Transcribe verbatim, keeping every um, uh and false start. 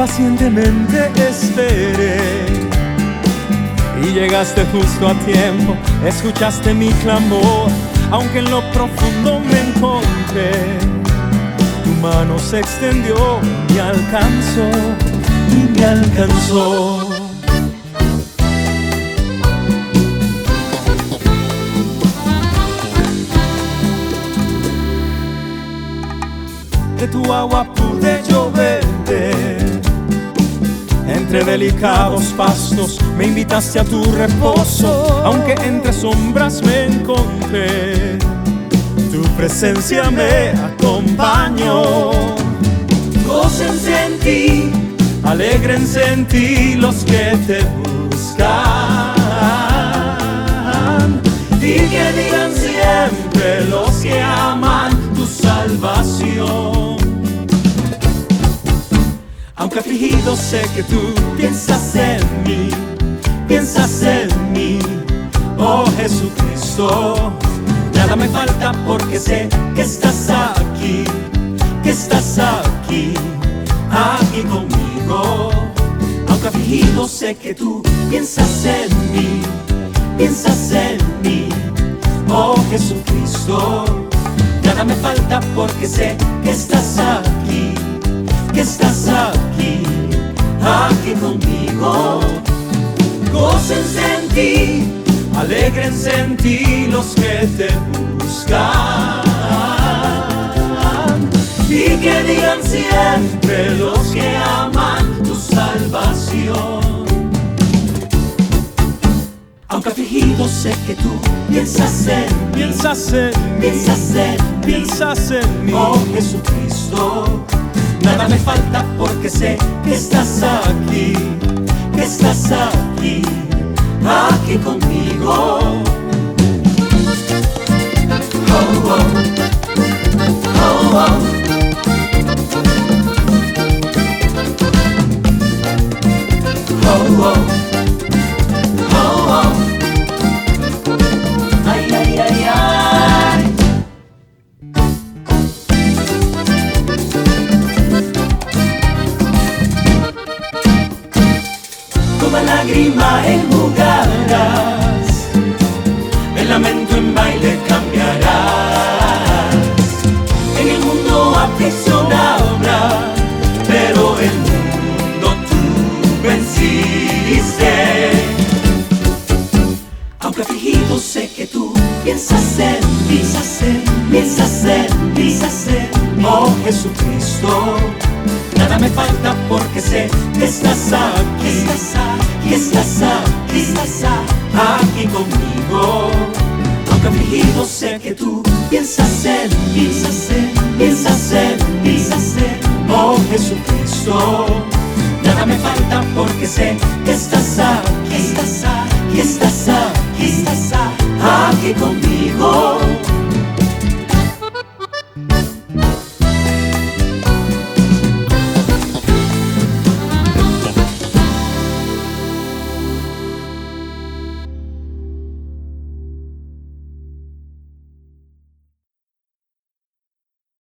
pacientemente esperé y llegaste justo a tiempo, escuchaste mi clamor, aunque en lo profundo me encontré. Tu mano se extendió, me alcanzó y me alcanzó. De tu agua pude yo beber, entre delicados pastos me invitaste a tu reposo, aunque entre sombras me encontré. Tu presencia me acompañó. Gócense en ti, alégrense en ti los que te buscan, y que digan siempre los que aman tu salvación. Aunque afligido sé que tú piensas en mí, piensas en mí, oh Jesucristo. Nada me falta porque sé que estás aquí, que estás aquí, aquí conmigo. Aunque afligido sé que tú piensas en mí, piensas en mí, oh Jesucristo. Nada me falta porque sé que estás aquí, que estás aquí, aquí conmigo. Gócense en ti, alégrense en ti los que te buscan, y que digan siempre los que aman tu salvación. Aunque afligido sé que tú piensas en mí, piensas en mí, piensas en mí, piensas en mí, oh Jesucristo. Nada me falta porque sé que estás aquí, que estás aquí, aquí conmigo. Oh, oh, oh, oh. Oh, oh. Oh, oh. Ay, ay, ay, ay. Toda lágrima enjugarás, el lamento en baile cambiarás. En el mundo aflicción habrá, pero el mundo tú venciste. Aunque afligido sé que tú piensas en mí, piensas en mí, piensas en mí, piensas en mí, oh Jesucristo. Nada me falta porque sé que estás aquí, estás aquí, estás aquí, estás aquí conmigo. Aunque afligido sé que tú piensas en mí, piensas en mí, piensas en mí, piensas en mí, oh Jesucristo. Nada me falta porque sé que estás aquí, estás aquí, estás aquí, estás aquí conmigo.